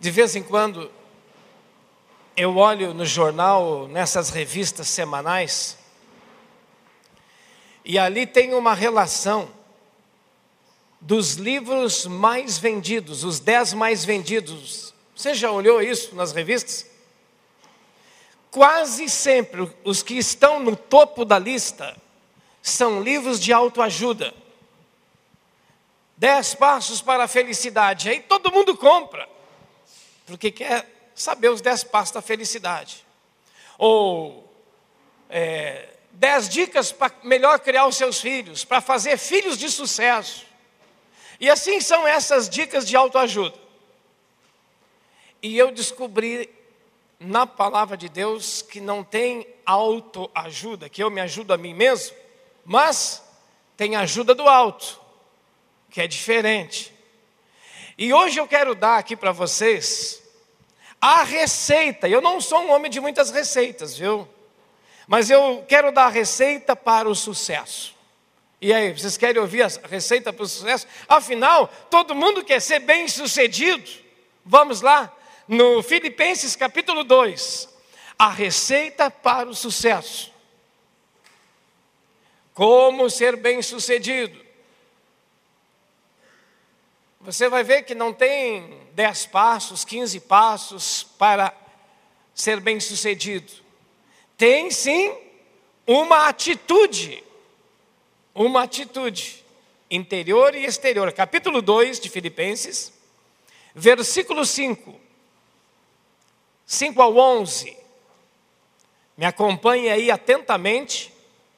De vez em quando, eu olho no jornal, nessas revistas semanais, e ali tem uma relação dos livros mais vendidos, os 10 mais vendidos. Você já olhou isso nas revistas? Quase sempre os que estão no topo da lista são livros de autoajuda. 10 passos para a felicidade. Aí todo mundo compra, porque quer saber os 10 passos da felicidade. Ou 10 dicas para melhor criar os seus filhos, para fazer filhos de sucesso. E assim são essas dicas de autoajuda. E eu descobri na palavra de Deus que não tem autoajuda, que eu me ajudo a mim mesmo, mas tem ajuda do alto, que é diferente. E hoje eu quero dar aqui para vocês a receita. Eu não sou um homem de muitas receitas, viu? Mas eu quero dar a receita para o sucesso. E aí, vocês querem ouvir a receita para o sucesso? Afinal, todo mundo quer ser bem sucedido. Vamos lá, no Filipenses capítulo 2. A receita para o sucesso. Como ser bem sucedido. Você vai ver que não tem 10 passos, 15 passos para ser bem sucedido. Tem sim uma atitude interior e exterior. Capítulo 2 de Filipenses, versículo 5 ao 11. Me acompanhe aí atentamente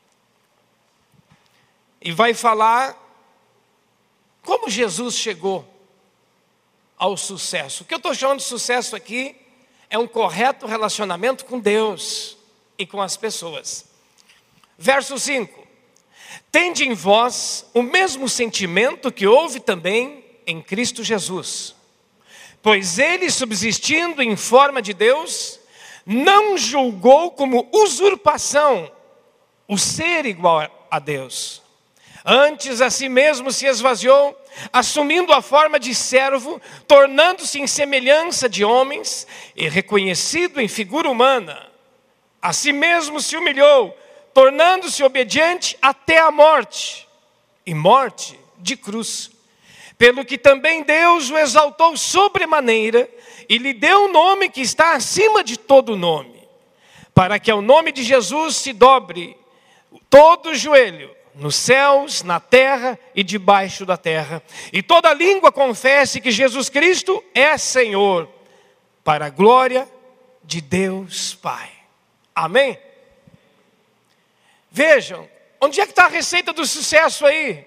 e vai falar como Jesus chegou ao sucesso. O que eu estou chamando de sucesso aqui é um correto relacionamento com Deus e com as pessoas. Verso 5. Tende em vós o mesmo sentimento que houve também em Cristo Jesus. Pois ele, subsistindo em forma de Deus, não julgou como usurpação o ser igual a Deus. Antes a si mesmo se esvaziou, assumindo a forma de servo, tornando-se em semelhança de homens e reconhecido em figura humana. A si mesmo se humilhou, tornando-se obediente até a morte, e morte de cruz. Pelo que também Deus o exaltou sobremaneira, e lhe deu um nome que está acima de todo nome, para que ao nome de Jesus se dobre todo o joelho, nos céus, na terra e debaixo da terra, e toda língua confesse que Jesus Cristo é Senhor, para a glória de Deus Pai. Amém? Vejam, onde é que está a receita do sucesso aí?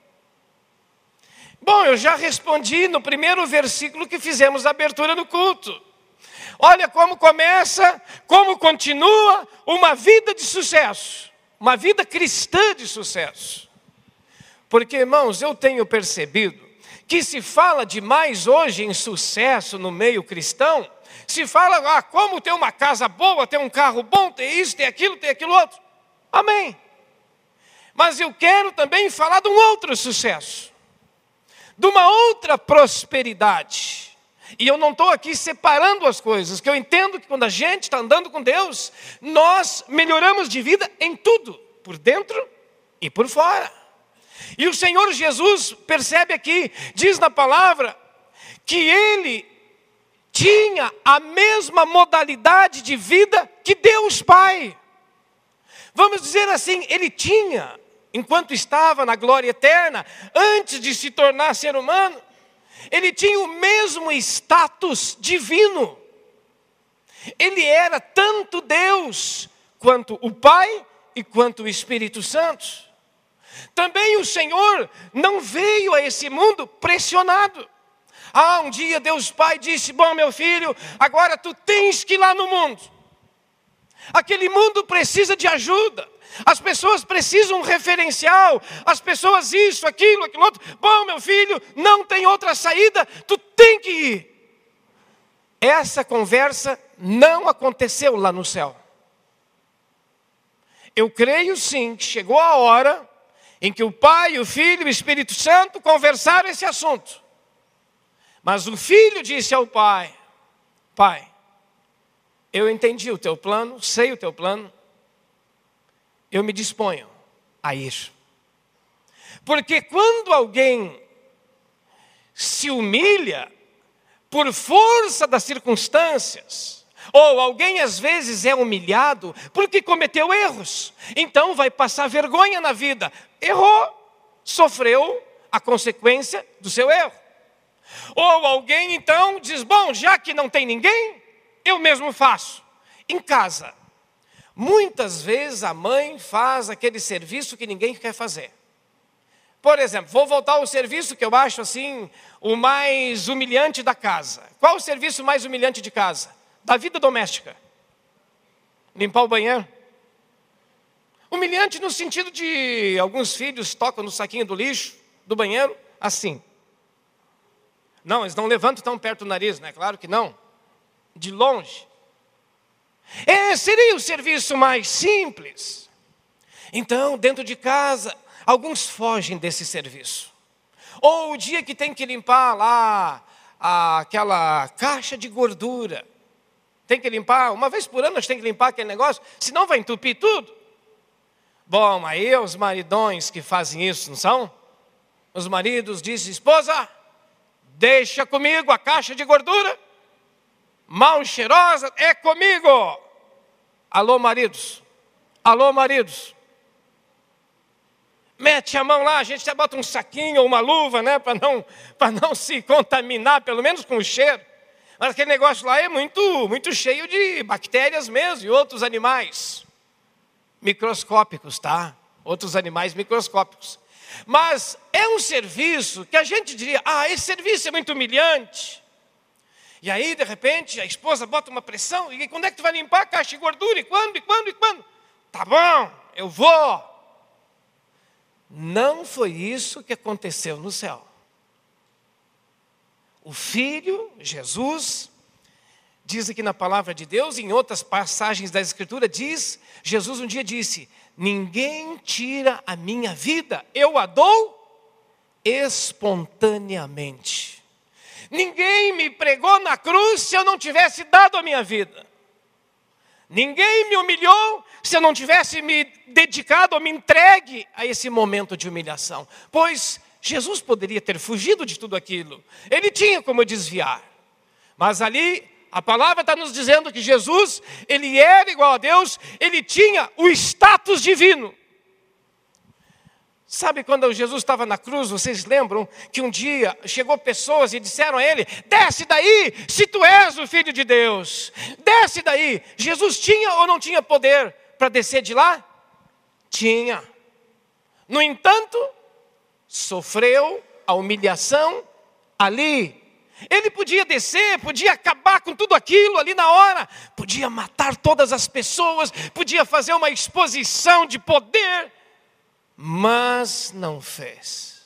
Bom, eu já respondi no primeiro versículo que fizemos a abertura do culto. Olha como começa, como continua uma vida de sucesso. Uma vida cristã de sucesso. Porque, irmãos, eu tenho percebido que se fala demais hoje em sucesso no meio cristão. Se fala, como ter uma casa boa, ter um carro bom, ter isso, ter aquilo outro. Amém. Mas eu quero também falar de um outro sucesso. De uma outra prosperidade. E eu não estou aqui separando as coisas, que eu entendo que quando a gente está andando com Deus, nós melhoramos de vida em tudo, por dentro e por fora. E o Senhor Jesus percebe aqui, diz na palavra, que Ele tinha a mesma modalidade de vida que Deus Pai. Vamos dizer assim, Ele tinha, enquanto estava na glória eterna, antes de se tornar ser humano, Ele tinha o mesmo status divino. Ele era tanto Deus, quanto o Pai e quanto o Espírito Santo. Também o Senhor não veio a esse mundo pressionado. Um dia Deus Pai disse, bom meu filho, agora tu tens que ir lá no mundo. Aquele mundo precisa de ajuda. As pessoas precisam um referencial. As pessoas isso, aquilo outro. Bom, meu filho, não tem outra saída. Tu tem que ir. Essa conversa não aconteceu lá no céu. Eu creio sim que chegou a hora em que o Pai, o Filho e o Espírito Santo conversaram esse assunto. Mas o Filho disse ao Pai, Pai, eu entendi o teu plano, sei o teu plano, eu me disponho a ir. Porque quando alguém se humilha por força das circunstâncias, ou alguém às vezes é humilhado porque cometeu erros, então vai passar vergonha na vida. Errou, sofreu a consequência do seu erro. Ou alguém então diz, bom, já que não tem ninguém, eu mesmo faço. Em casa, muitas vezes a mãe faz aquele serviço que ninguém quer fazer. Por exemplo, vou voltar ao serviço que eu acho assim, o mais humilhante da casa. Qual o serviço mais humilhante de casa? Da vida doméstica. Limpar o banheiro. Humilhante no sentido de alguns filhos tocam no saquinho do lixo, do banheiro, assim. Não, eles não levantam tão perto do nariz, né? Claro que não. De longe. Seria o serviço mais simples. Então, dentro de casa, alguns fogem desse serviço. Ou o dia que tem que limpar lá aquela caixa de gordura. Tem que limpar, uma vez por ano nós temos que limpar aquele negócio, senão vai entupir tudo. Bom, aí os maridões que fazem isso, não são? Os maridos dizem, esposa, deixa comigo a caixa de gordura, mal cheirosa, é comigo. Alô, maridos. Alô, maridos. Mete a mão lá, a gente até bota um saquinho ou uma luva, né, para não se contaminar, pelo menos com o cheiro. Mas aquele negócio lá é muito cheio de bactérias mesmo e outros animais microscópicos, tá? Outros animais microscópicos. Mas é um serviço que a gente diria, esse serviço é muito humilhante. E aí, de repente, a esposa bota uma pressão, e quando é que tu vai limpar a caixa de gordura? E quando? Tá bom, eu vou. Não foi isso que aconteceu no céu. O Filho, Jesus, diz aqui na palavra de Deus, em outras passagens da Escritura, Jesus um dia disse, ninguém tira a minha vida, eu a dou espontaneamente. Ninguém me pregou na cruz se eu não tivesse dado a minha vida. Ninguém me humilhou se eu não tivesse me dedicado ou me entregue a esse momento de humilhação. Pois Jesus poderia ter fugido de tudo aquilo. Ele tinha como desviar. Mas ali, a palavra está nos dizendo que Jesus, ele era igual a Deus, ele tinha o status divino. Sabe quando Jesus estava na cruz, vocês lembram que um dia chegou pessoas e disseram a ele, desce daí, se tu és o Filho de Deus, desce daí. Jesus tinha ou não tinha poder para descer de lá? Tinha. No entanto, sofreu a humilhação ali. Ele podia descer, podia acabar com tudo aquilo ali na hora, podia matar todas as pessoas, podia fazer uma exposição de poder, mas não fez.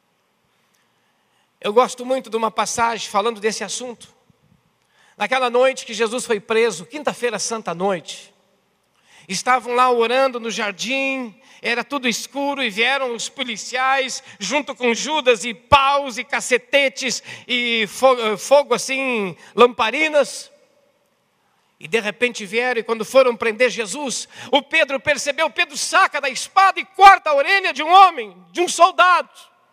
Eu gosto muito de uma passagem falando desse assunto. Naquela noite que Jesus foi preso, quinta-feira santa à noite, estavam lá orando no jardim, era tudo escuro e vieram os policiais junto com Judas e paus e cacetetes e fogo assim, lamparinas. E de repente vieram e quando foram prender Jesus, o Pedro percebeu, Pedro saca da espada e corta a orelha de um homem, de um soldado.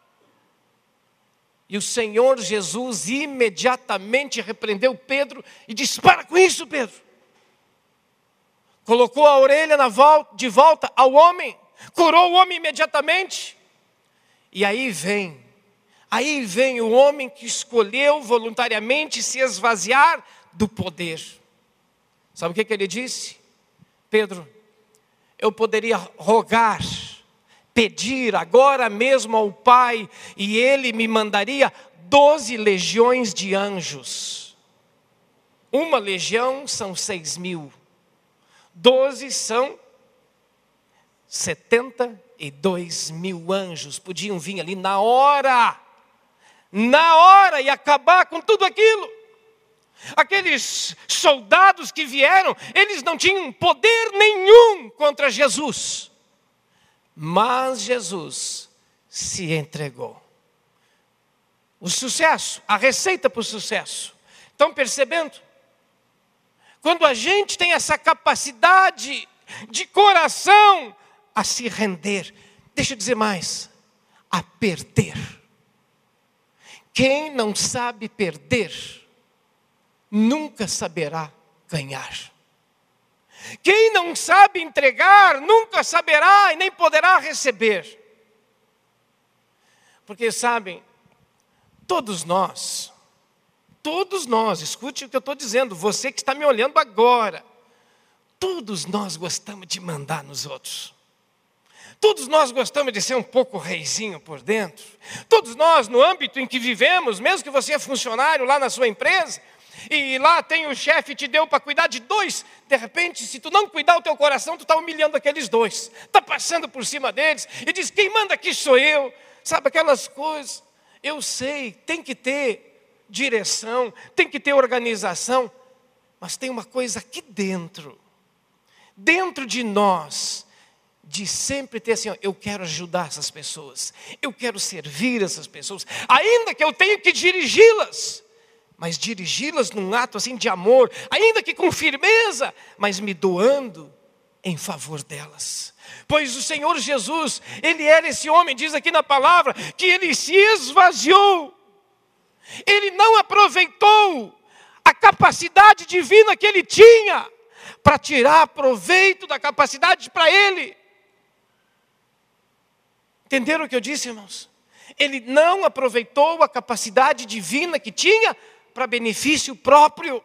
E o Senhor Jesus imediatamente repreendeu Pedro e disse, para com isso, Pedro. Colocou a orelha de volta ao homem, curou o homem imediatamente. E aí vem o homem que escolheu voluntariamente se esvaziar do poder. Sabe o que ele disse? Pedro, eu poderia rogar, pedir agora mesmo ao Pai, e Ele me mandaria 12 legiões de anjos. Uma legião são 6.000. 12 são 72.000 anjos. Podiam vir ali na hora, e acabar com tudo aquilo. Aqueles soldados que vieram, eles não tinham poder nenhum contra Jesus. Mas Jesus se entregou. O sucesso, a receita para o sucesso. Estão percebendo? quando a gente tem essa capacidade de coração a se render, deixa eu dizer mais, a perder. Quem não sabe perder, nunca saberá ganhar. Quem não sabe entregar, nunca saberá e nem poderá receber. Porque sabem, todos nós, escute o que eu estou dizendo, você que está me olhando agora, todos nós gostamos de mandar nos outros. Todos nós gostamos de ser um pouco reizinho por dentro. Todos nós, no âmbito em que vivemos, mesmo que você é funcionário lá na sua empresa, e lá tem o chefe te deu para cuidar de 2, de repente, se tu não cuidar o teu coração, tu está humilhando aqueles 2. Está passando por cima deles e diz, quem manda aqui sou eu. Sabe aquelas coisas? Eu sei, tem que ter direção, tem que ter organização, mas tem uma coisa aqui dentro de nós, de sempre ter assim, ó, eu quero ajudar essas pessoas, eu quero servir essas pessoas, ainda que eu tenha que dirigi-las, mas dirigi-las num ato assim de amor, ainda que com firmeza, mas me doando em favor delas. Pois o Senhor Jesus, Ele era esse homem, diz aqui na palavra, que Ele se esvaziou. Ele não aproveitou a capacidade divina que Ele tinha para tirar proveito da capacidade para Ele. Entenderam o que eu disse, irmãos? Ele não aproveitou a capacidade divina que tinha para benefício próprio.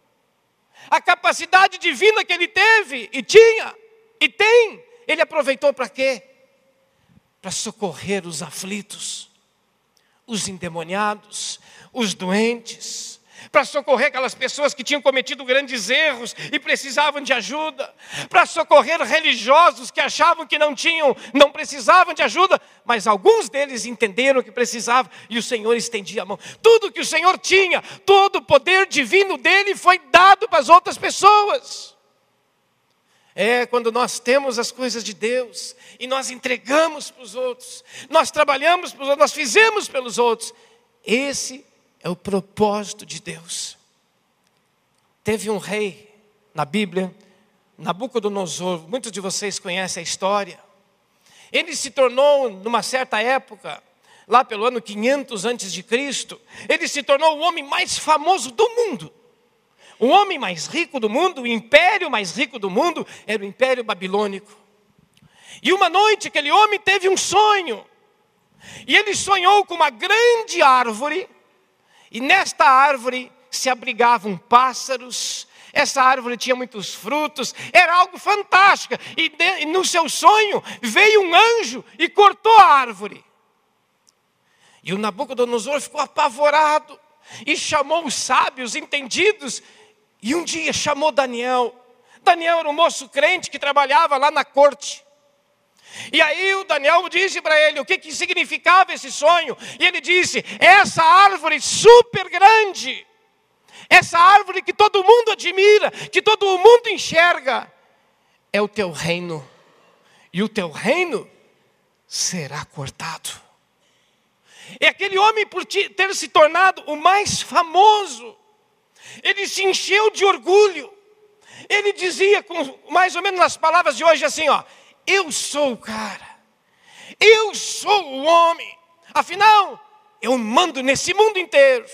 A capacidade divina que ele teve, e tinha, e tem, ele aproveitou para quê? Para socorrer os aflitos, os endemoniados, os doentes, para socorrer aquelas pessoas que tinham cometido grandes erros e precisavam de ajuda, para socorrer religiosos que achavam que não precisavam de ajuda, mas alguns deles entenderam que precisavam e o Senhor estendia a mão. Tudo que o Senhor tinha, todo o poder divino dele foi dado para as outras pessoas. Quando nós temos as coisas de Deus e nós entregamos para os outros, nós trabalhamos para os outros, nós fizemos pelos outros, esse é o propósito de Deus. Teve um rei na Bíblia, Nabucodonosor, muitos de vocês conhecem a história. Ele se tornou, numa certa época, lá pelo ano 500 a.C., ele se tornou o homem mais famoso do mundo. O homem mais rico do mundo, o império mais rico do mundo, era o Império Babilônico. E uma noite aquele homem teve um sonho. E ele sonhou com uma grande árvore, e nesta árvore se abrigavam pássaros, essa árvore tinha muitos frutos, era algo fantástico. E no seu sonho veio um anjo e cortou a árvore. E o Nabucodonosor ficou apavorado e chamou os sábios entendidos. E um dia chamou Daniel. Daniel era um moço crente que trabalhava lá na corte. E aí o Daniel disse para ele o que significava esse sonho. E ele disse, essa árvore super grande, essa árvore que todo mundo admira, que todo mundo enxerga, é o teu reino. E o teu reino será cortado. E aquele homem, por ter se tornado o mais famoso, ele se encheu de orgulho. Ele dizia, com mais ou menos nas palavras de hoje, assim, ó, eu sou o cara, eu sou o homem, afinal, eu mando nesse mundo inteiro.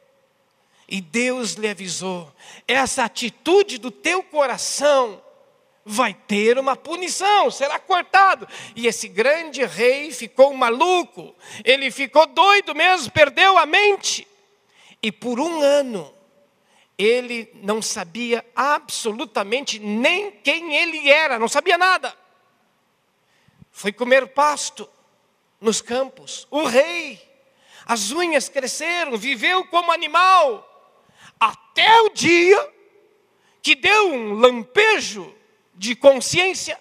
E Deus lhe avisou, essa atitude do teu coração vai ter uma punição, será cortado. E esse grande rei ficou maluco, ele ficou doido mesmo, perdeu a mente. E por um ano, ele não sabia absolutamente nem quem ele era, não sabia nada. Foi comer pasto nos campos. O rei, as unhas cresceram, viveu como animal, até o dia que deu um lampejo de consciência.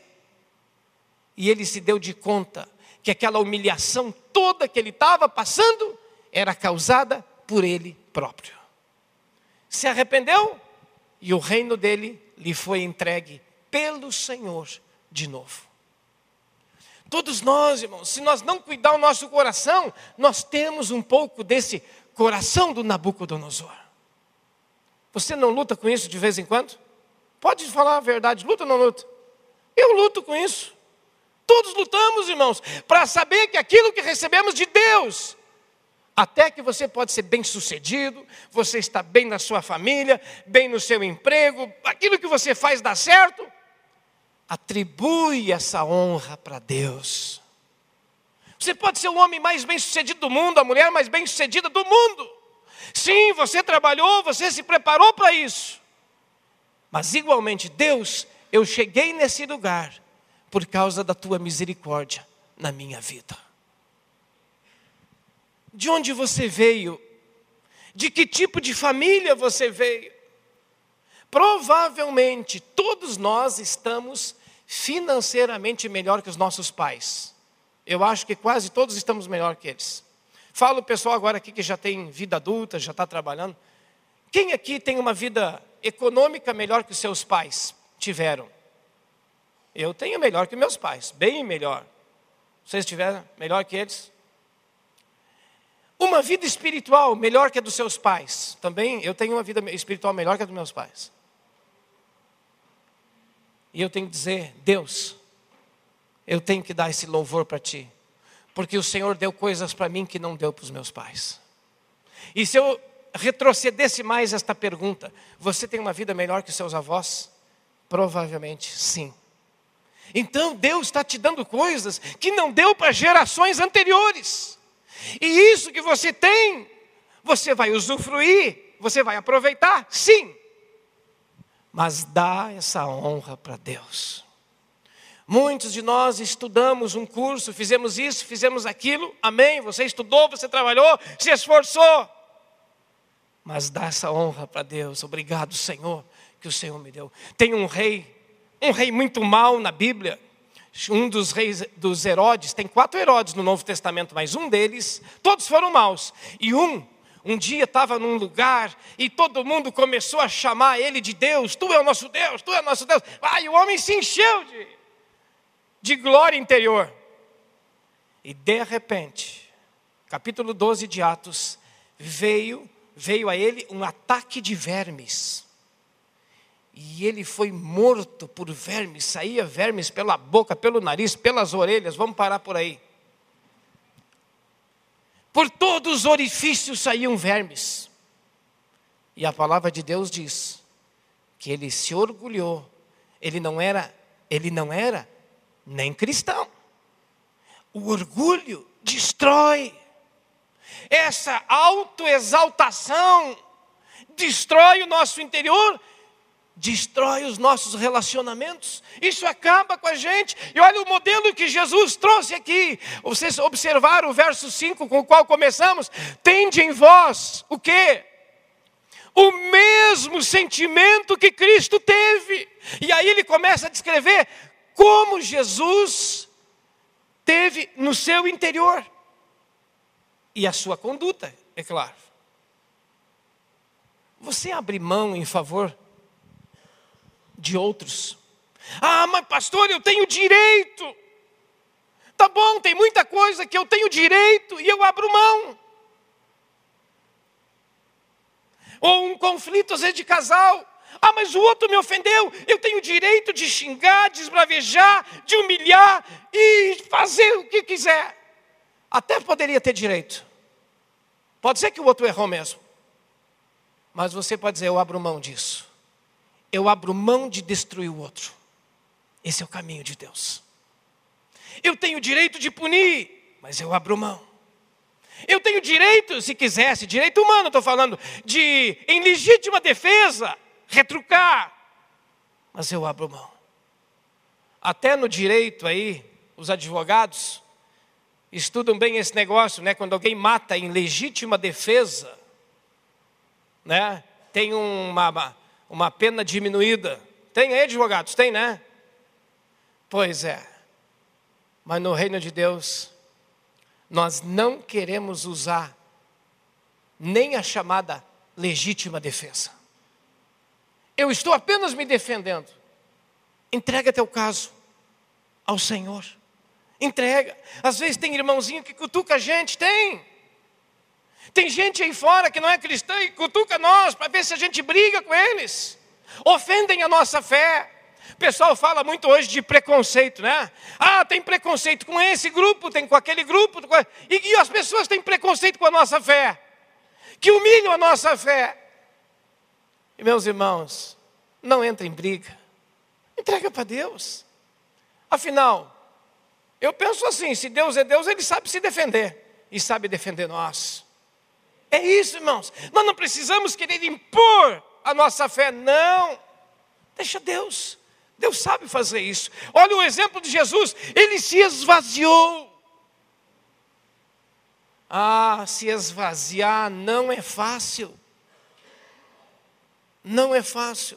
E ele se deu de conta que aquela humilhação toda que ele estava passando era causada por ele próprio. Se arrependeu e o reino dele lhe foi entregue pelo Senhor de novo. Todos nós, irmãos, se nós não cuidar o nosso coração, nós temos um pouco desse coração do Nabucodonosor. Você não luta com isso de vez em quando? Pode falar a verdade, luta ou não luta? Eu luto com isso. Todos lutamos, irmãos, para saber que aquilo que recebemos de Deus, até que você pode ser bem sucedido, você está bem na sua família, bem no seu emprego, aquilo que você faz dá certo, atribui essa honra para Deus. Você pode ser o homem mais bem sucedido do mundo, a mulher mais bem sucedida do mundo. Sim, você trabalhou, você se preparou para isso. Mas igualmente, Deus, eu cheguei nesse lugar por causa da tua misericórdia na minha vida. De onde você veio? De que tipo de família você veio? Provavelmente todos nós estamos financeiramente melhor que os nossos pais. Eu acho que quase todos estamos melhor que eles. Falo o pessoal agora aqui que já tem vida adulta, já está trabalhando. Quem aqui tem uma vida econômica melhor que os seus pais tiveram? Eu tenho melhor que meus pais, bem melhor. Vocês tiveram melhor que eles? Uma vida espiritual melhor que a dos seus pais. Também eu tenho uma vida espiritual melhor que a dos meus pais. E eu tenho que dizer, Deus, eu tenho que dar esse louvor para Ti. Porque o Senhor deu coisas para mim que não deu para os meus pais. E se eu retrocedesse mais esta pergunta, você tem uma vida melhor que os seus avós? Provavelmente sim. Então Deus está te dando coisas que não deu para gerações anteriores. E isso que você tem, você vai usufruir, você vai aproveitar, sim. Mas dá essa honra para Deus. Muitos de nós estudamos um curso, fizemos isso, fizemos aquilo, amém? Você estudou, você trabalhou, se esforçou. Mas dá essa honra para Deus. Obrigado, Senhor, que o Senhor me deu. Tem um rei muito mau na Bíblia. Um dos reis dos Herodes, tem 4 Herodes no Novo Testamento, mas um deles, todos foram maus. E um dia estava num lugar e todo mundo começou a chamar ele de Deus. Tu é o nosso Deus, tu é o nosso Deus. E o homem se encheu de glória interior. E de repente, capítulo 12 de Atos, veio a ele um ataque de vermes. E ele foi morto por vermes, saía vermes pela boca, pelo nariz, pelas orelhas, vamos parar por aí. Por todos os orifícios saíam vermes. E a palavra de Deus diz que ele se orgulhou, ele não era nem cristão. O orgulho destrói. Essa autoexaltação destrói o nosso interior, destrói os nossos relacionamentos. Isso acaba com a gente. E olha o modelo que Jesus trouxe aqui. Vocês observaram o verso 5 com o qual começamos? Tende em vós o quê? O mesmo sentimento que Cristo teve. E aí ele começa a descrever como Jesus teve no seu interior. E a sua conduta, é claro. Você abre mão em favor de outros? Mas pastor, eu tenho direito. Tá bom, tem muita coisa que eu tenho direito e eu abro mão. Ou um conflito às vezes de casal. Mas o outro me ofendeu. Eu tenho direito de xingar, de esbravejar, de humilhar e fazer o que quiser. Até poderia ter direito. Pode ser que o outro errou mesmo. Mas você pode dizer, eu abro mão disso. Eu abro mão de destruir o outro. Esse é o caminho de Deus. Eu tenho direito de punir, mas eu abro mão. Eu tenho direito, se quisesse, direito humano, estou falando, de, em legítima defesa, retrucar. Mas eu abro mão. Até no direito aí, os advogados estudam bem esse negócio, né? Quando alguém mata em legítima defesa, né? Tem uma pena diminuída. Tem aí, advogados? Tem, né? Pois é. Mas no reino de Deus, nós não queremos usar nem a chamada legítima defesa. Eu estou apenas me defendendo. Entrega teu caso ao Senhor. Entrega. Às vezes tem irmãozinho que cutuca a gente, tem gente aí fora que não é cristã e cutuca nós para ver se a gente briga com eles. ofendem a nossa fé. O pessoal fala muito hoje de preconceito, né? Ah, tem preconceito com esse grupo, tem com aquele grupo. E as pessoas têm preconceito com a nossa fé, que humilham a nossa fé. E meus irmãos, não entre em briga. Entrega para Deus. Afinal, eu penso assim, se Deus é Deus, Ele sabe se defender. E sabe defender nós. É isso, irmãos. Nós não precisamos querer impor a nossa fé, não. Deixa Deus. Deus sabe fazer isso. Olha o exemplo de Jesus. Ele se esvaziou. Ah, se esvaziar não é fácil. Não é fácil.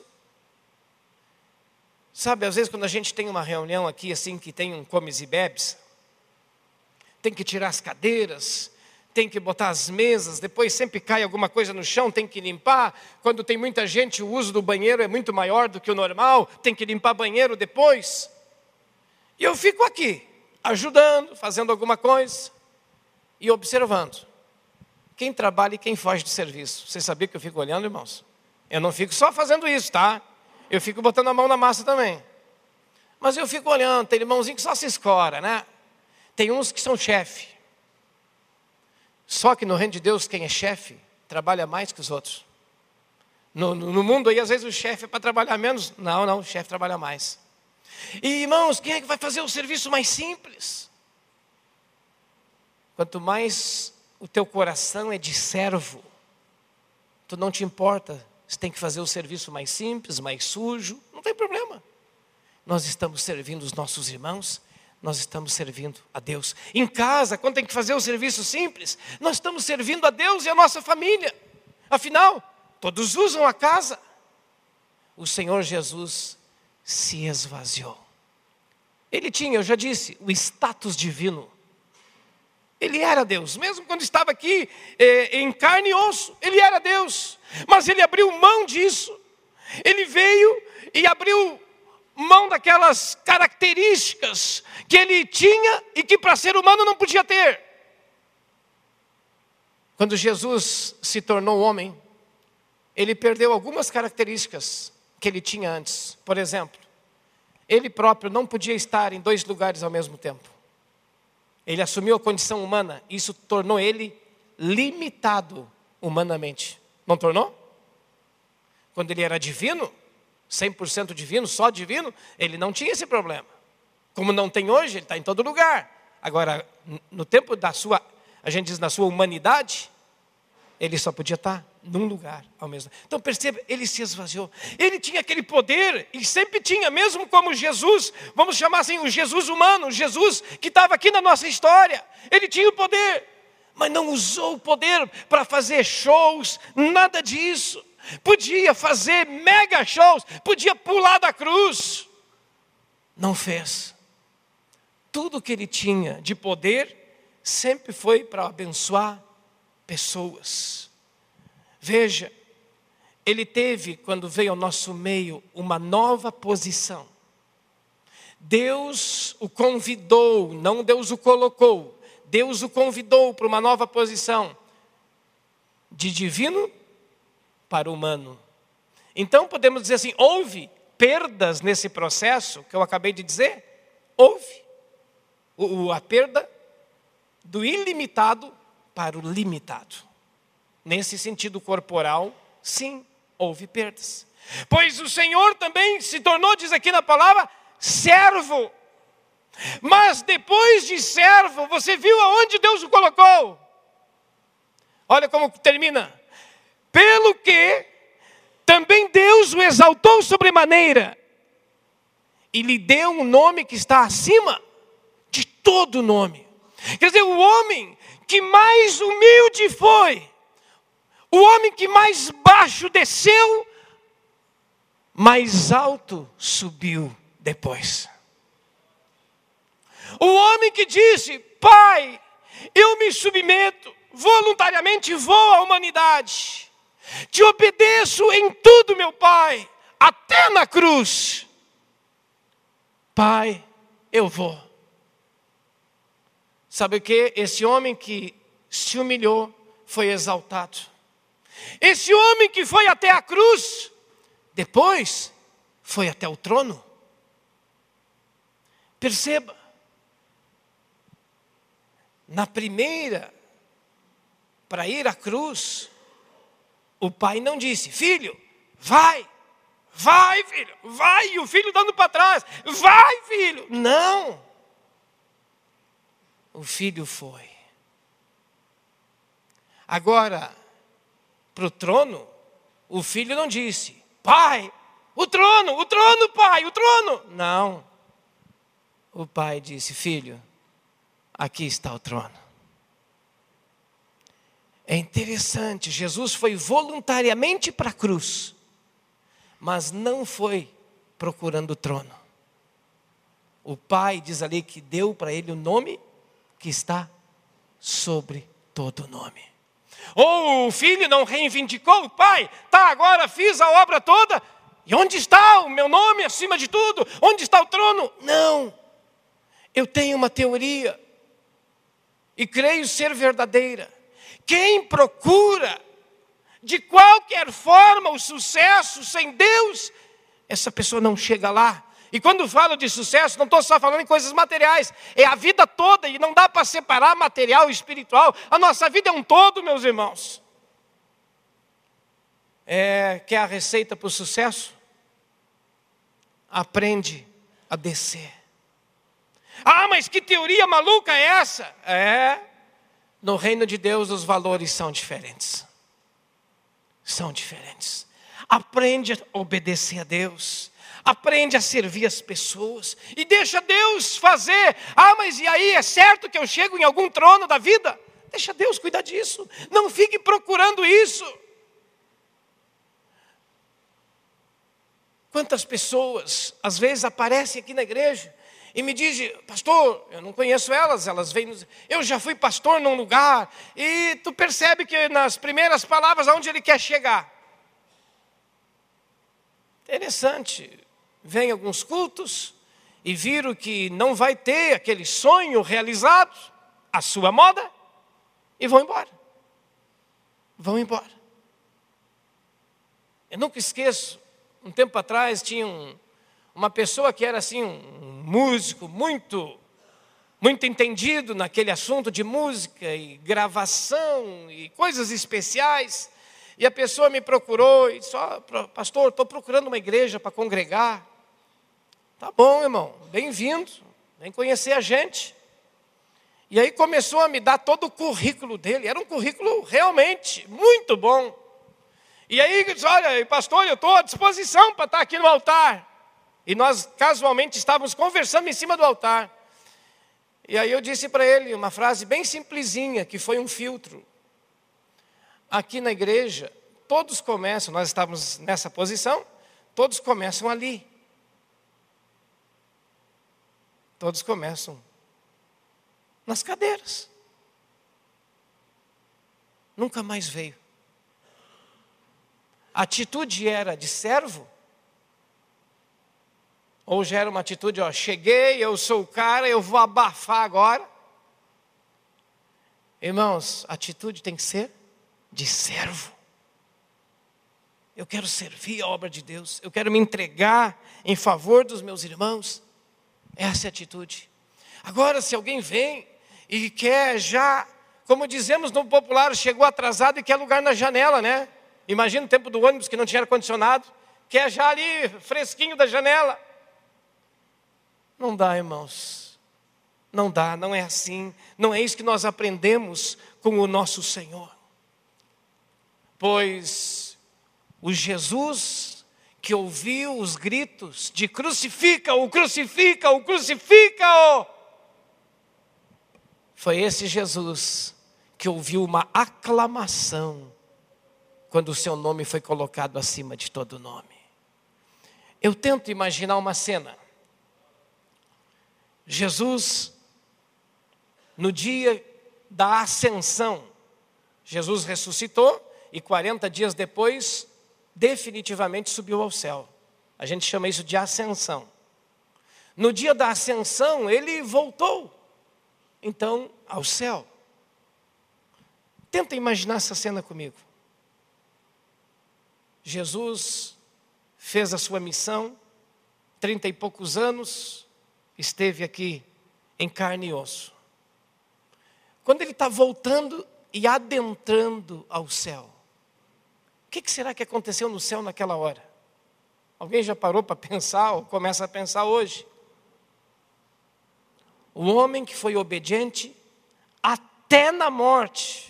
Sabe, às vezes quando a gente tem uma reunião aqui, assim, que tem um comes e bebes, tem que tirar as cadeiras, tem que botar as mesas, depois sempre cai alguma coisa no chão, tem que limpar. Quando tem muita gente, o uso do banheiro é muito maior do que o normal, tem que limpar banheiro depois. E eu fico aqui, ajudando, fazendo alguma coisa e observando. Quem trabalha e quem foge de serviço. Vocês sabiam que eu fico olhando, irmãos? Eu não fico só fazendo isso, tá? Eu fico botando a mão na massa também. Mas eu fico olhando, tem irmãozinho que só se escora, né? Tem uns que são chefe. Só que no reino de Deus, quem é chefe, trabalha mais que os outros. No mundo aí, às vezes o chefe é para trabalhar menos. Não, o chefe trabalha mais. E irmãos, quem é que vai fazer o serviço mais simples? Quanto mais o teu coração é de servo, tu não te importa. Você tem que fazer o serviço mais simples, mais sujo, não tem problema. Nós estamos servindo os nossos irmãos, nós estamos servindo a Deus. Em casa, quando tem que fazer o serviço simples, nós estamos servindo a Deus e a nossa família. Afinal, todos usam a casa. O Senhor Jesus se esvaziou. Ele tinha, eu já disse, o status divino. Ele era Deus, mesmo quando estava aqui em carne e osso, Ele era Deus. Mas Ele abriu mão disso. Ele veio e abriu mão daquelas características que Ele tinha e que para ser humano não podia ter. Quando Jesus se tornou homem, Ele perdeu algumas características que Ele tinha antes. Por exemplo, Ele próprio não podia estar em 2 lugares ao mesmo tempo. Ele assumiu a condição humana, isso tornou Ele limitado humanamente. Não tornou? Quando Ele era divino, 100% divino, só divino, Ele não tinha esse problema. Como não tem hoje, Ele está em todo lugar. Agora, no tempo da sua, a gente diz na sua humanidade, Ele só podia estar num lugar ao mesmo tempo. Então perceba, Ele se esvaziou. Ele tinha aquele poder, e sempre tinha, mesmo como Jesus, vamos chamar assim, o Jesus humano, o Jesus que estava aqui na nossa história. Ele tinha o poder, mas não usou o poder para fazer shows, nada disso. Podia fazer mega shows, podia pular da cruz. Não fez. Tudo que Ele tinha de poder sempre foi para abençoar pessoas. Veja, Ele teve, quando veio ao nosso meio, uma nova posição. Deus o convidou, não Deus o colocou. Deus o convidou para uma nova posição. De divino para humano. Então podemos dizer assim, houve perdas nesse processo que eu acabei de dizer? Houve. A perda do ilimitado para o limitado. Nesse sentido corporal, sim, houve perdas. Pois o Senhor também se tornou, diz aqui na palavra, servo. Mas depois de servo, você viu aonde Deus o colocou? Olha como termina. Pelo que também Deus o exaltou sobremaneira e lhe deu um nome que está acima de todo nome. Quer dizer, o homem que mais humilde foi, o homem que mais baixo desceu, mais alto subiu depois. O homem que disse, Pai, eu me submeto, voluntariamente vou à humanidade. Te obedeço em tudo, meu Pai, até na cruz. Pai, eu vou. Sabe o que? Esse homem que se humilhou foi exaltado. Esse homem que foi até a cruz, Depois, foi até o trono. Perceba, na primeira, para ir à cruz, o pai não disse: filho, vai, filho, vai, e o filho dando para trás, vai, filho. Não, o filho foi. Agora, para o trono, o filho não disse: pai, o trono, pai, o trono. Não, o pai disse: filho, aqui está o trono. É interessante, Jesus foi voluntariamente para a cruz, mas não foi procurando o trono. O pai diz ali que deu para ele o nome que está sobre todo nome. Ou o filho não reivindicou o pai: tá, agora fiz a obra toda, e onde está o meu nome acima de tudo? Onde está o trono? Não, eu tenho uma teoria, e creio ser verdadeira. Quem procura, de qualquer forma, o sucesso sem Deus, essa pessoa não chega lá. E quando falo de sucesso, não estou só falando em coisas materiais, é a vida toda, e não dá para separar material e espiritual. A nossa vida é um todo, meus irmãos. Quer a receita para o sucesso? Aprende a descer. Ah, mas que teoria maluca é essa? No reino de Deus os valores são diferentes. São diferentes. Aprende a obedecer a Deus. Aprende a servir as pessoas. E deixa Deus fazer. Ah, mas e aí, é certo que eu chego em algum trono da vida? Deixa Deus cuidar disso. Não fique procurando isso. Quantas pessoas, às vezes, aparecem aqui na igreja e me dizem: pastor, eu não conheço elas vêm, eu já fui pastor num lugar, e tu percebe que nas primeiras palavras aonde ele quer chegar. Interessante, vem alguns cultos e viram que não vai ter aquele sonho realizado, a sua moda, e vão embora. Vão embora. Eu nunca esqueço, um tempo atrás tinha uma pessoa que era assim, um músico muito entendido naquele assunto de música e gravação e coisas especiais. E a pessoa me procurou e disse: pastor, estou procurando uma igreja para congregar. Tá bom, irmão, bem-vindo, vem conhecer a gente. E aí começou a me dar todo o currículo dele, era um currículo realmente muito bom. E aí disse: olha, pastor, eu estou à disposição para estar aqui no altar. E nós casualmente estávamos conversando em cima do altar. E aí eu disse para ele uma frase bem simplesinha, que foi um filtro. Aqui na igreja, todos começam, nós estávamos nessa posição, todos começam ali. Todos começam nas cadeiras. Nunca mais veio. A atitude era de servo? Ou já era uma atitude: cheguei, eu sou o cara, eu vou abafar agora? Irmãos, a atitude tem que ser de servo. Eu quero servir a obra de Deus, eu quero me entregar em favor dos meus irmãos. Essa é a atitude. Agora, se alguém vem e quer já, como dizemos no popular, chegou atrasado e quer lugar na janela, né? Imagina o tempo do ônibus que não tinha ar-condicionado, quer já ali, fresquinho da janela. Não dá, irmãos. Não dá, não é assim. Não é isso que nós aprendemos com o nosso Senhor. Pois o Jesus que ouviu os gritos de crucifica-o, crucifica-o, crucifica-o, foi esse Jesus que ouviu uma aclamação quando o seu nome foi colocado acima de todo nome. Eu tento imaginar uma cena. Jesus, no dia da ascensão, Jesus ressuscitou e 40 dias depois, definitivamente subiu ao céu. A gente chama isso de ascensão. No dia da ascensão, ele voltou, então, ao céu. Tenta imaginar essa cena comigo. Jesus fez a sua missão, 30 e poucos anos, esteve aqui em carne e osso. Quando ele está voltando e adentrando ao céu, o que será que aconteceu no céu naquela hora? Alguém já parou para pensar ou começa a pensar hoje? O homem que foi obediente até na morte.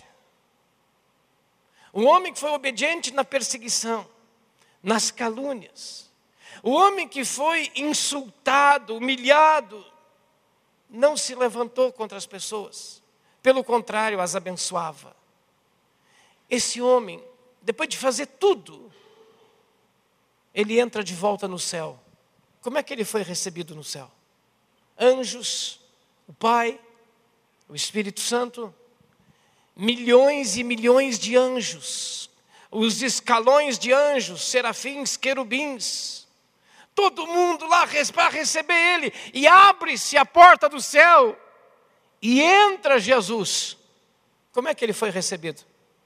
O homem que foi obediente na perseguição, nas calúnias. O homem que foi insultado, humilhado, não se levantou contra as pessoas. Pelo contrário, as abençoava. Esse homem, depois de fazer tudo, ele entra de volta no céu. Como é que ele foi recebido no céu? Anjos, o Pai, o Espírito Santo, milhões e milhões de anjos, os escalões de anjos, serafins, querubins, todo mundo lá para receber ele, e abre-se a porta do céu, e entra Jesus. Como é que ele foi recebido?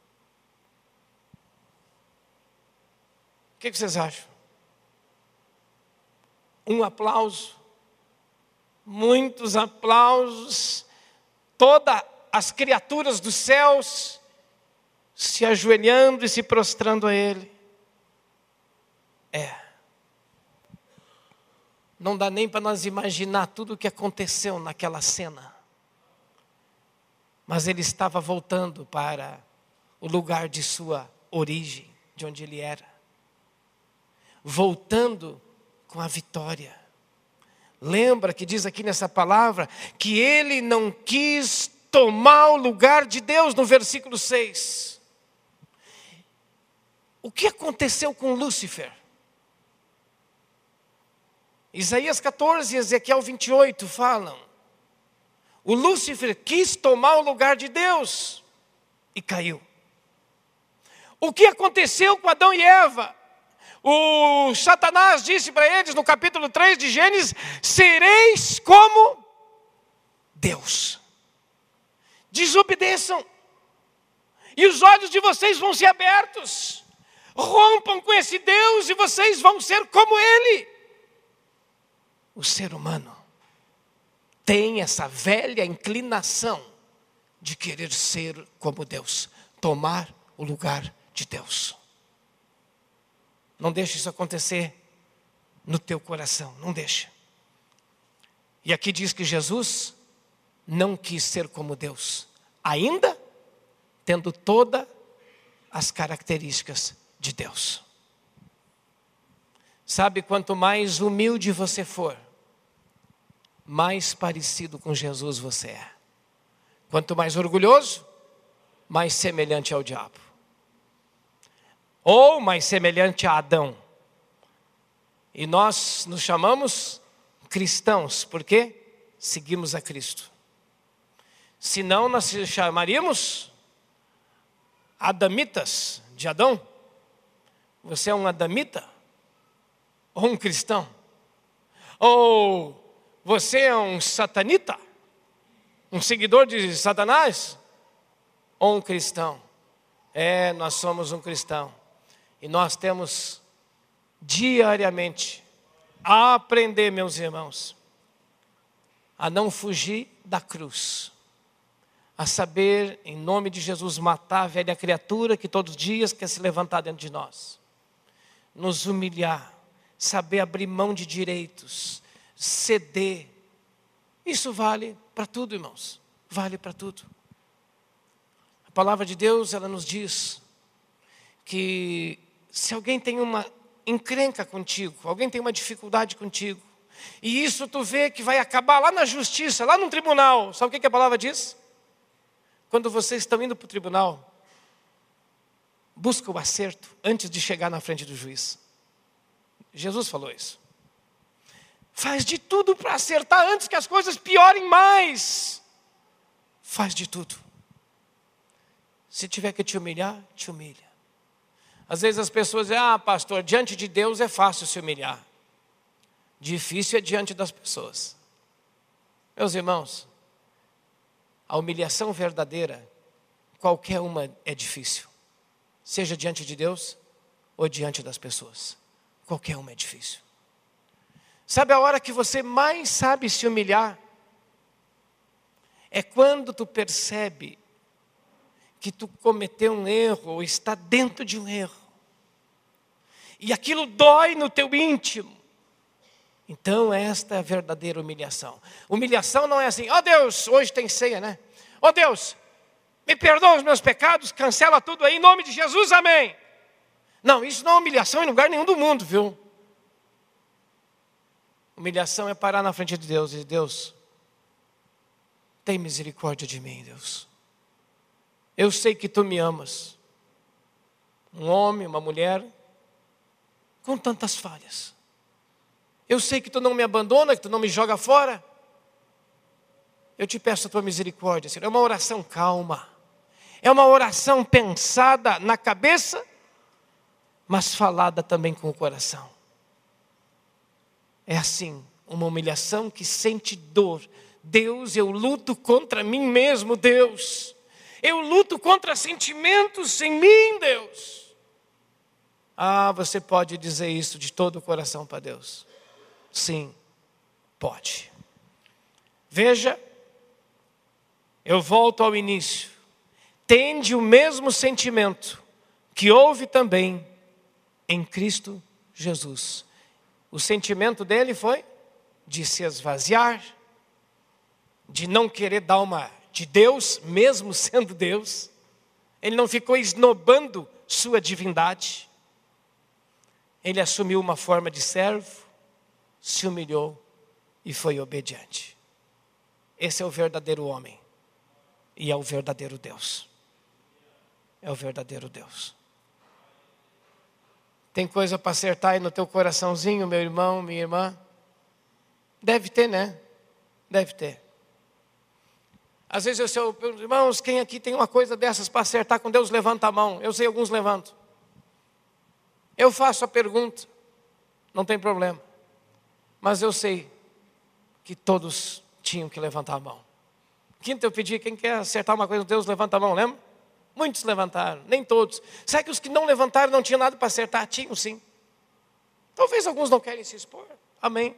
O que vocês acham? Um aplauso, muitos aplausos, todas as criaturas dos céus se ajoelhando e se prostrando a ele. Não dá nem para nós imaginar tudo o que aconteceu naquela cena. Mas ele estava voltando para o lugar de sua origem, de onde ele era. Voltando com a vitória. Lembra que diz aqui nessa palavra que ele não quis tomar o lugar de Deus, no versículo 6. O que aconteceu com Lúcifer? Isaías 14 e Ezequiel 28 falam. O Lúcifer quis tomar o lugar de Deus e caiu. O que aconteceu com Adão e Eva? O Satanás disse para eles no capítulo 3 de Gênesis: sereis como Deus. Desobedeçam, e os olhos de vocês vão ser abertos. Rompam com esse Deus e vocês vão ser como Ele. O ser humano tem essa velha inclinação de querer ser como Deus, tomar o lugar de Deus. Não deixe isso acontecer no teu coração, não deixe. E aqui diz que Jesus não quis ser como Deus, ainda tendo todas as características de Deus. Sabe, quanto mais humilde você for, mais parecido com Jesus você é. Quanto mais orgulhoso, mais semelhante ao diabo. Ou mais semelhante a Adão. E nós nos chamamos cristãos, porque seguimos a Cristo. Senão nós chamaríamos adamitas de Adão. Você é um adamita? Ou um cristão? Ou você é um satanita? Um seguidor de Satanás? Ou um cristão? Nós somos um cristão. E nós temos diariamente a aprender, meus irmãos, a não fugir da cruz. A saber, em nome de Jesus, matar a velha criatura que todos os dias quer se levantar dentro de nós. Nos humilhar, saber abrir mão de direitos, ceder. Isso vale para tudo, irmãos. Vale para tudo. A palavra de Deus, ela nos diz que se alguém tem uma encrenca contigo, alguém tem uma dificuldade contigo, e isso tu vê que vai acabar lá na justiça, lá no tribunal, sabe o que a palavra diz? Quando vocês estão indo para o tribunal, busca o acerto antes de chegar na frente do juiz. Jesus falou isso. Faz de tudo para acertar antes que as coisas piorem mais. Faz de tudo. Se tiver que te humilhar, te humilha. Às vezes as pessoas dizem: pastor, diante de Deus é fácil se humilhar. Difícil é diante das pessoas. Meus irmãos, a humilhação verdadeira, qualquer uma é difícil. Seja diante de Deus ou diante das pessoas. qualquer uma é difícil. Sabe a hora que você mais sabe se humilhar? É quando tu percebe que tu cometeu um erro ou está dentro de um erro. E aquilo dói no teu íntimo. Então esta é a verdadeira humilhação. Humilhação não é assim, ó Deus, hoje tem ceia, né? Ó Deus, me perdoa os meus pecados, cancela tudo aí, em nome de Jesus, amém. Não, isso não é humilhação em lugar nenhum do mundo, viu? Humilhação é parar na frente de Deus e dizer, Deus, tem misericórdia de mim, Deus. Eu sei que tu me amas. Um homem, uma mulher, com tantas falhas. Eu sei que tu não me abandona, que tu não me joga fora. Eu te peço a tua misericórdia, Senhor. É uma oração calma. É uma oração pensada na cabeça, mas falada também com o coração. É assim, uma humilhação que sente dor. Deus, eu luto contra mim mesmo, Deus. Eu luto contra sentimentos em mim, Deus. Ah, você pode dizer isso de todo o coração para Deus. Sim, pode. Veja, eu volto ao início. Tende o mesmo sentimento que houve também em Cristo Jesus. O sentimento dele foi de se esvaziar, de não querer dar uma de Deus, mesmo sendo Deus. Ele não ficou esnobando sua divindade. Ele assumiu uma forma de servo, se humilhou e foi obediente. Esse é o verdadeiro homem e é o verdadeiro Deus. É o verdadeiro Deus. Tem coisa para acertar aí no teu coraçãozinho, meu irmão, minha irmã? Deve ter, né? Deve ter. Às vezes eu pergunto, irmãos, quem aqui tem uma coisa dessas para acertar com Deus, levanta a mão. Eu sei, alguns levantam. Eu faço a pergunta, não tem problema. Mas eu sei que todos tinham que levantar a mão. Quinta eu pedi, quem quer acertar uma coisa com Deus, levanta a mão, lembra? Muitos levantaram, nem todos. Será que os que não levantaram não tinham nada para acertar? Tinham sim. Talvez alguns não querem se expor. Amém.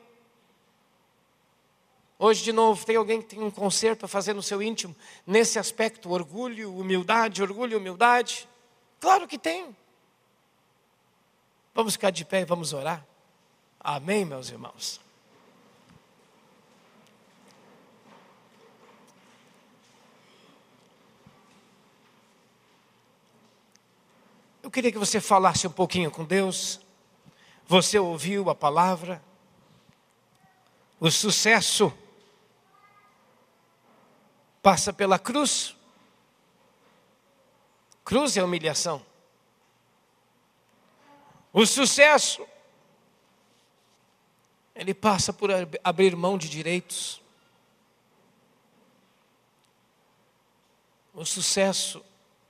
Hoje de novo, tem alguém que tem um conserto a fazer no seu íntimo, nesse aspecto, orgulho, humildade. Claro que tem. Vamos ficar de pé e vamos orar. Amém, meus irmãos. Eu queria que você falasse um pouquinho com Deus. Você ouviu a palavra. O sucesso passa pela cruz. Cruz é humilhação. O sucesso, ele passa por abrir mão de direitos. O sucesso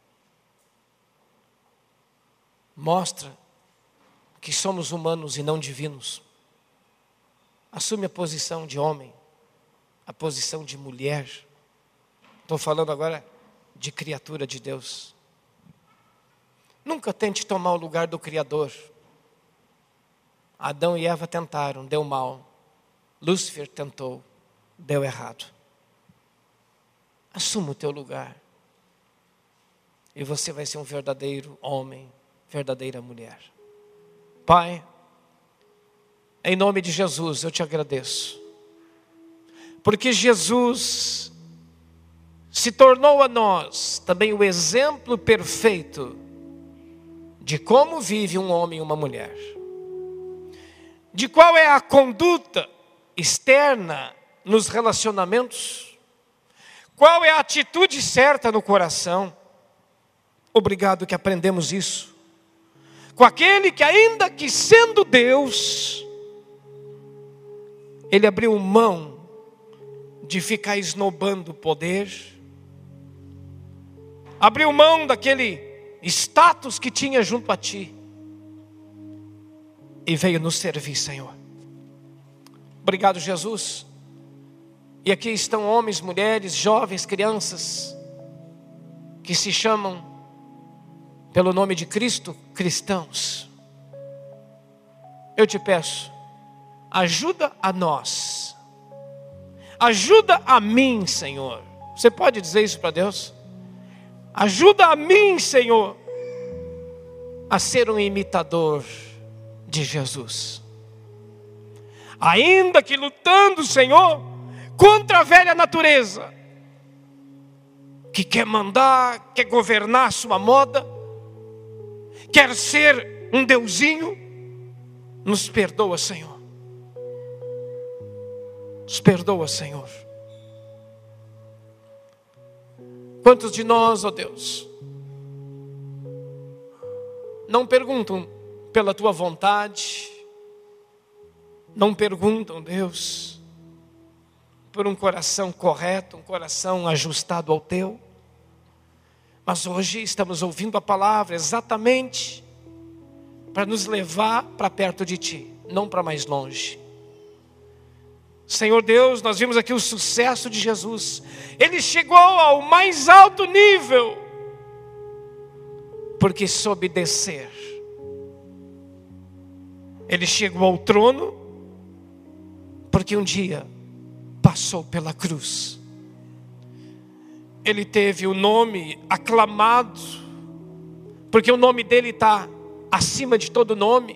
mostra que somos humanos e não divinos. Assume a posição de homem, a posição de mulher. Estou falando agora de criatura de Deus. Nunca tente tomar o lugar do Criador. Adão e Eva tentaram, deu mal. Lúcifer tentou, deu errado. Assuma o teu lugar. E você vai ser um verdadeiro homem, verdadeira mulher. Pai, em nome de Jesus eu te agradeço. Porque Jesus se tornou a nós também o exemplo perfeito de como vive um homem e uma mulher. De qual é a conduta externa nos relacionamentos. Qual é a atitude certa no coração. Obrigado que aprendemos isso. Com aquele que ainda que sendo Deus, ele abriu mão de ficar esnobando o poder. Abriu mão daquele status que tinha junto a ti. E veio nos servir, Senhor. Obrigado, Jesus. E aqui estão homens, mulheres, jovens, crianças, que se chamam pelo nome de Cristo, cristãos. eu te peço, ajuda a nós. Ajuda a mim, Senhor. Você pode dizer isso para Deus? Ajuda a mim, Senhor, a ser um imitador de Jesus. Ainda que lutando, Senhor, contra a velha natureza, que quer mandar, quer governar a sua moda, quer ser um deusinho, nos perdoa, Senhor. Nos perdoa, Senhor. Quantos de nós, ó Deus, não perguntam pela tua vontade, não perguntam, Deus, por um coração correto, um coração ajustado ao teu, mas hoje estamos ouvindo a palavra exatamente para nos levar para perto de ti, não para mais longe. Senhor Deus, nós vimos aqui o sucesso de Jesus. Ele chegou ao mais alto nível, porque soube descer. Ele chegou ao trono, porque um dia passou pela cruz. Ele teve o nome aclamado, porque o nome dele está acima de todo nome.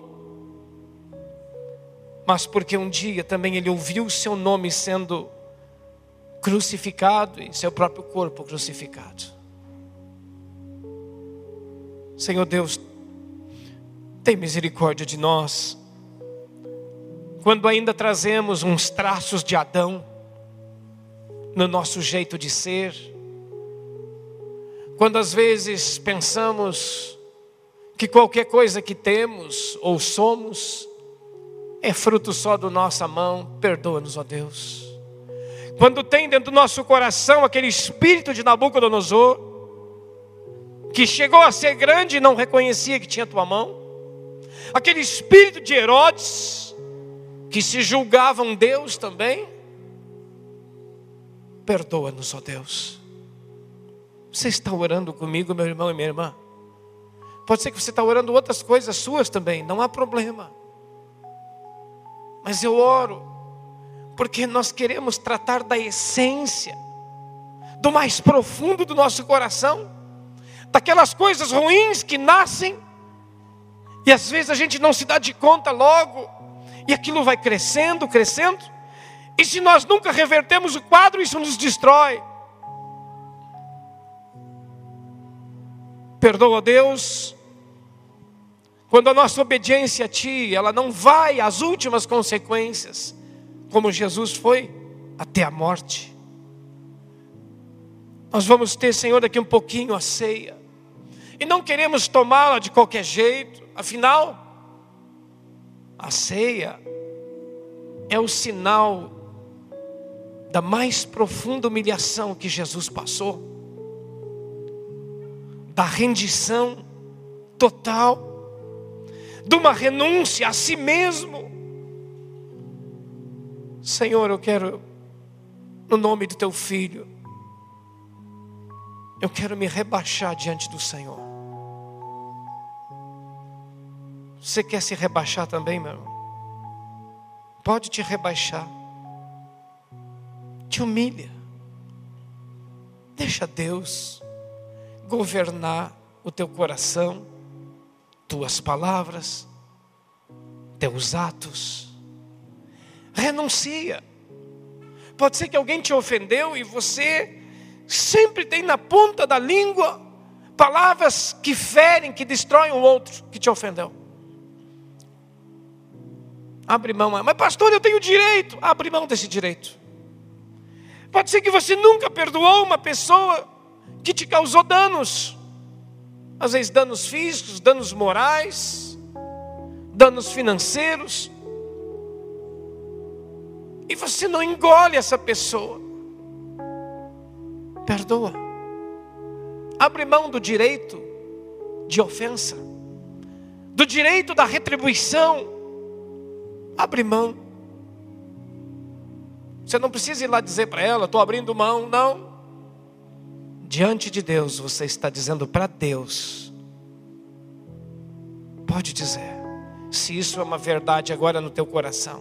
Mas porque um dia também ele ouviu o seu nome sendo crucificado e seu próprio corpo crucificado. Senhor Deus, tem misericórdia de nós, quando ainda trazemos uns traços de Adão no nosso jeito de ser, quando às vezes pensamos que qualquer coisa que temos ou somos é fruto só da nossa mão. Perdoa-nos, ó Deus. Quando tem dentro do nosso coração aquele espírito de Nabucodonosor, que chegou a ser grande e não reconhecia que tinha tua mão, aquele espírito de Herodes, que se julgava um Deus também, perdoa-nos, ó Deus. Você está orando comigo, meu irmão e minha irmã? Pode ser que você está orando outras coisas suas também, não há problema. Mas eu oro, porque nós queremos tratar da essência, do mais profundo do nosso coração, daquelas coisas ruins que nascem, e às vezes a gente não se dá de conta logo, e aquilo vai crescendo, crescendo, e se nós nunca revertemos o quadro, isso nos destrói. Perdoa, Deus, quando a nossa obediência a Ti, ela não vai às últimas consequências, como Jesus foi, até a morte. Nós vamos ter, Senhor, daqui um pouquinho a ceia, e não queremos tomá-la de qualquer jeito. Afinal, a ceia é o sinal da mais profunda humilhação que Jesus passou, da rendição total, de uma renúncia a si mesmo. Senhor, eu quero, no nome do Teu Filho, eu quero me rebaixar diante do Senhor. Você quer se rebaixar também, meu irmão? Pode te rebaixar. Te humilha. Deixa Deus governar o teu coração, tuas palavras, teus atos. Renuncia. Pode ser que alguém te ofendeu e você sempre tem na ponta da língua palavras que ferem, que destroem o outro que te ofendeu. Abre mão. Mas pastor, eu tenho direito. Abre mão desse direito. Pode ser que você nunca perdoou uma pessoa que te causou danos. Às vezes danos físicos, danos morais, danos financeiros. E você não engole essa pessoa. Perdoa. Abre mão do direito de ofensa, do direito da retribuição. Abre mão. Você não precisa ir lá dizer para ela, estou abrindo mão, não. Diante de Deus, você está dizendo para Deus. Pode dizer, se isso é uma verdade agora no teu coração.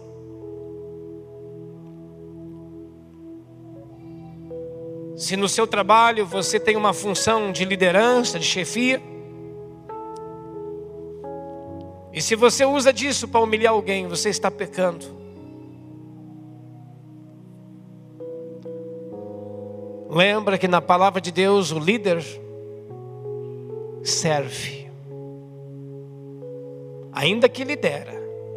Se no seu trabalho você tem uma função de liderança, de chefia, e se você usa disso para humilhar alguém, você está pecando. Lembra que na palavra de Deus o líder serve, ainda que lidera,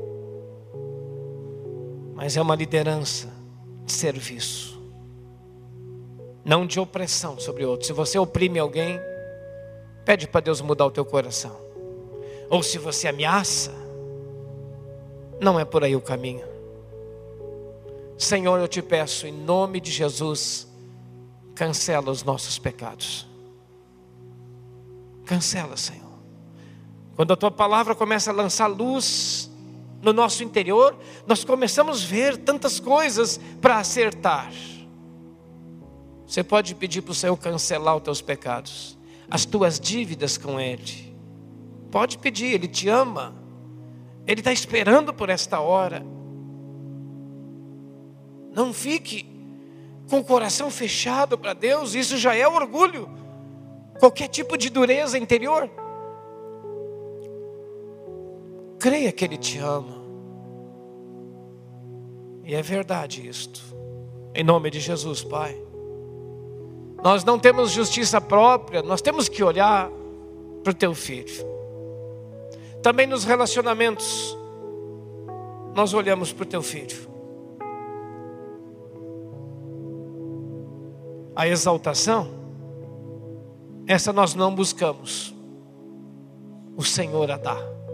mas é uma liderança de serviço, não de opressão sobre outros. Se você oprime alguém, pede para Deus mudar o teu coração. Ou se você ameaça, não é por aí o caminho. Senhor, eu te peço em nome de Jesus, cancela os nossos pecados. Cancela, Senhor. Quando a tua palavra começa a lançar luz no nosso interior, nós começamos a ver tantas coisas para acertar. Você pode pedir para o Senhor cancelar os teus pecados, as tuas dívidas com Ele. Pode pedir, Ele te ama. Ele está esperando por esta hora. Não fique com o coração fechado para Deus, isso já é orgulho. Qualquer tipo de dureza interior. Creia que Ele te ama. E é verdade isto. Em nome de Jesus, Pai. Nós não temos justiça própria, nós temos que olhar para o teu filho. Também nos relacionamentos, nós olhamos para o teu filho. A exaltação, essa nós não buscamos. O Senhor a dá.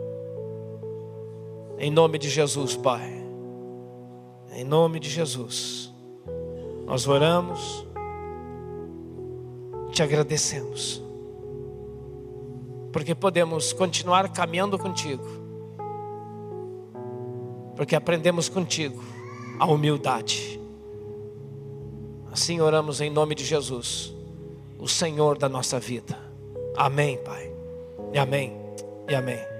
Em nome de Jesus, Pai. Em nome de Jesus. Nós oramos, te agradecemos, porque podemos continuar caminhando contigo, porque aprendemos contigo a humildade. Assim oramos em nome de Jesus, o Senhor da nossa vida. Amém, Pai. E amém. E amém.